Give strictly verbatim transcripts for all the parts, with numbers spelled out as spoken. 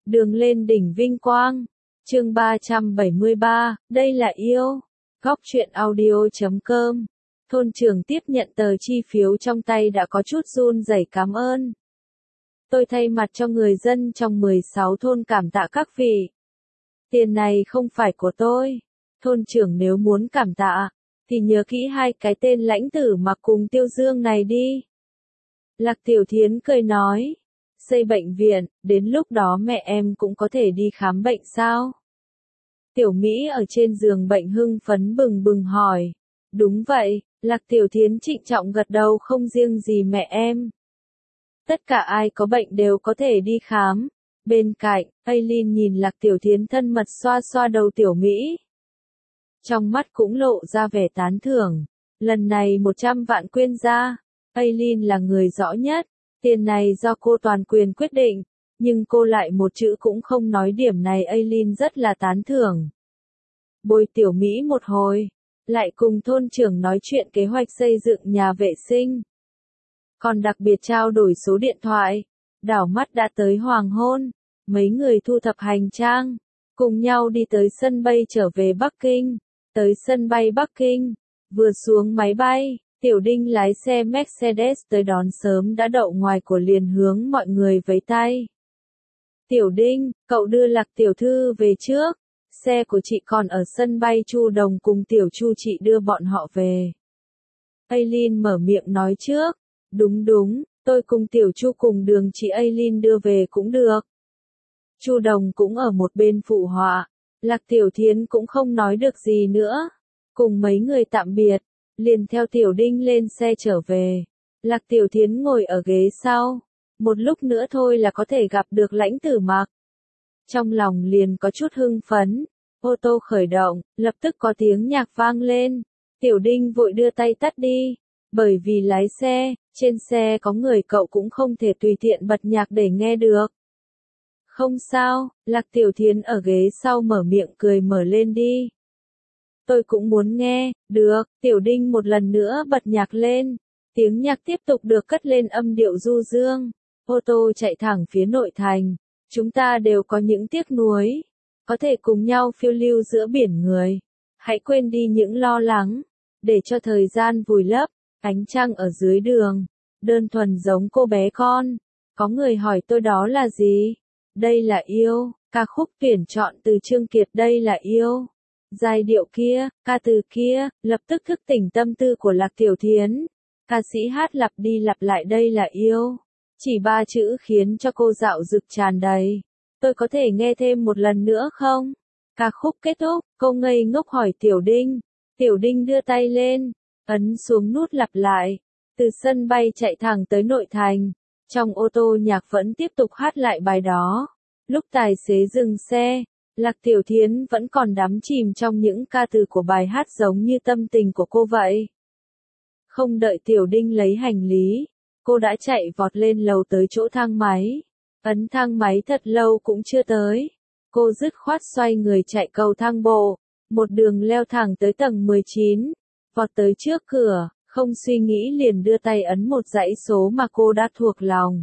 Đường lên đỉnh vinh quang. Chương ba trăm bảy mươi ba, đây là yêu. Góc truyện audio chấm com. Thôn trưởng tiếp nhận tờ chi phiếu trong tay đã có chút run rẩy cảm ơn. Tôi thay mặt cho người dân trong mười sáu thôn cảm tạ các vị. Tiền này không phải của tôi. Thôn trưởng nếu muốn cảm tạ, thì nhớ kỹ hai cái tên Lãnh Tử Mặc cùng Tiêu Dương này đi. Lạc Tiểu Thiến cười nói. Xây bệnh viện, đến lúc đó mẹ em cũng có thể đi khám bệnh sao? Tiểu Mỹ ở trên giường bệnh hưng phấn bừng bừng hỏi. Đúng vậy, Lạc Tiểu Thiến trịnh trọng gật đầu, không riêng gì mẹ em. Tất cả ai có bệnh đều có thể đi khám. Bên cạnh, Aileen nhìn Lạc Tiểu Thiến thân mật xoa xoa đầu Tiểu Mỹ. Trong mắt cũng lộ ra vẻ tán thưởng. Lần này một trăm vạn quyên ra, Aileen là người rõ nhất. Tiền này do cô toàn quyền quyết định, nhưng cô lại một chữ cũng không nói, điểm này Aileen rất là tán thưởng. Bồi Tiểu Mỹ một hồi, lại cùng thôn trưởng nói chuyện kế hoạch xây dựng nhà vệ sinh. Còn đặc biệt trao đổi số điện thoại. Đảo mắt đã tới hoàng hôn, mấy người thu thập hành trang, cùng nhau đi tới sân bay trở về Bắc Kinh. Tới sân bay Bắc Kinh, vừa xuống máy bay, Tiểu Đinh lái xe Mercedes tới đón sớm đã đậu ngoài của liền hướng mọi người vẫy tay. Tiểu Đinh, cậu đưa Lạc tiểu thư về trước, xe của chị còn ở sân bay Chu Đồng cùng Tiểu Chu chị đưa bọn họ về. Aileen mở miệng nói trước, đúng đúng, tôi cùng Tiểu Chu cùng đường chị Aileen đưa về cũng được. Chu Đồng cũng ở một bên phụ họa. Lạc Tiểu Thiến cũng không nói được gì nữa. Cùng mấy người tạm biệt, liền theo Tiểu Đinh lên xe trở về. Lạc Tiểu Thiến ngồi ở ghế sau. Một lúc nữa thôi là có thể gặp được Lãnh Tử Mặc. Trong lòng liền có chút hưng phấn. Ô tô khởi động, lập tức có tiếng nhạc vang lên. Tiểu Đinh vội đưa tay tắt đi. Bởi vì lái xe, trên xe có người cậu cũng không thể tùy tiện bật nhạc để nghe được. Không sao, Lạc Tiểu Thiến ở ghế sau mở miệng cười, mở lên đi. Tôi cũng muốn nghe, được, Tiểu Đinh một lần nữa bật nhạc lên. Tiếng nhạc tiếp tục được cất lên âm điệu du dương. Ô tô chạy thẳng phía nội thành. Chúng ta đều có những tiếc nuối. Có thể cùng nhau phiêu lưu giữa biển người. Hãy quên đi những lo lắng. Để cho thời gian vùi lấp. Ánh trăng ở dưới đường. Đơn thuần giống cô bé con. Có người hỏi tôi đó là gì? Đây là yêu, ca khúc tuyển chọn từ Trương Kiệt, đây là yêu. Giai điệu kia, ca từ kia, lập tức thức tỉnh tâm tư của Lạc Tiểu Thiến. Ca sĩ hát lặp đi lặp lại đây là yêu. Chỉ ba chữ khiến cho cô dạo dực tràn đầy. Tôi có thể nghe thêm một lần nữa không? Ca khúc kết thúc, cô ngây ngốc hỏi Tiểu Đinh. Tiểu Đinh đưa tay lên, ấn xuống nút lặp lại. Từ sân bay chạy thẳng tới nội thành. Trong ô tô nhạc vẫn tiếp tục hát lại bài đó. Lúc tài xế dừng xe, Lạc Tiểu Thiến vẫn còn đắm chìm trong những ca từ của bài hát giống như tâm tình của cô vậy. Không đợi Tiểu Đinh lấy hành lý, cô đã chạy vọt lên lầu tới chỗ thang máy. Ấn thang máy thật lâu cũng chưa tới. Cô dứt khoát xoay người chạy cầu thang bộ, một đường leo thẳng tới tầng mười chín, vọt tới trước cửa. Không suy nghĩ liền đưa tay ấn một dãy số mà cô đã thuộc lòng.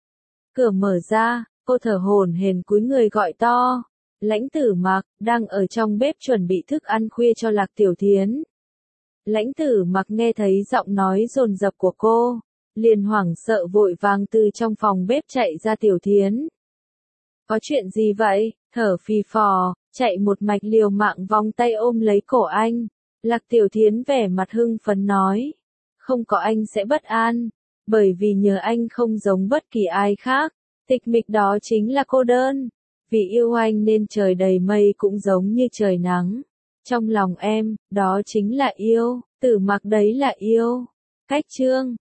Cửa mở ra, cô thở hổn hển cúi người gọi to. Lãnh Tử Mặc, đang ở trong bếp chuẩn bị thức ăn khuya cho Lạc Tiểu Thiến. Lãnh Tử Mặc nghe thấy giọng nói dồn dập của cô, liền hoảng sợ vội vàng từ trong phòng bếp chạy ra. Tiểu Thiến, có chuyện gì vậy? Thở phì phò, chạy một mạch liều mạng vòng tay ôm lấy cổ anh. Lạc Tiểu Thiến vẻ mặt hưng phấn nói. Không có anh sẽ bất an, bởi vì nhờ anh không giống bất kỳ ai khác, tịch mịch đó chính là cô đơn. Vì yêu anh nên trời đầy mây cũng giống như trời nắng. Trong lòng em, đó chính là yêu, Tử Mặc đấy là yêu. Cách chương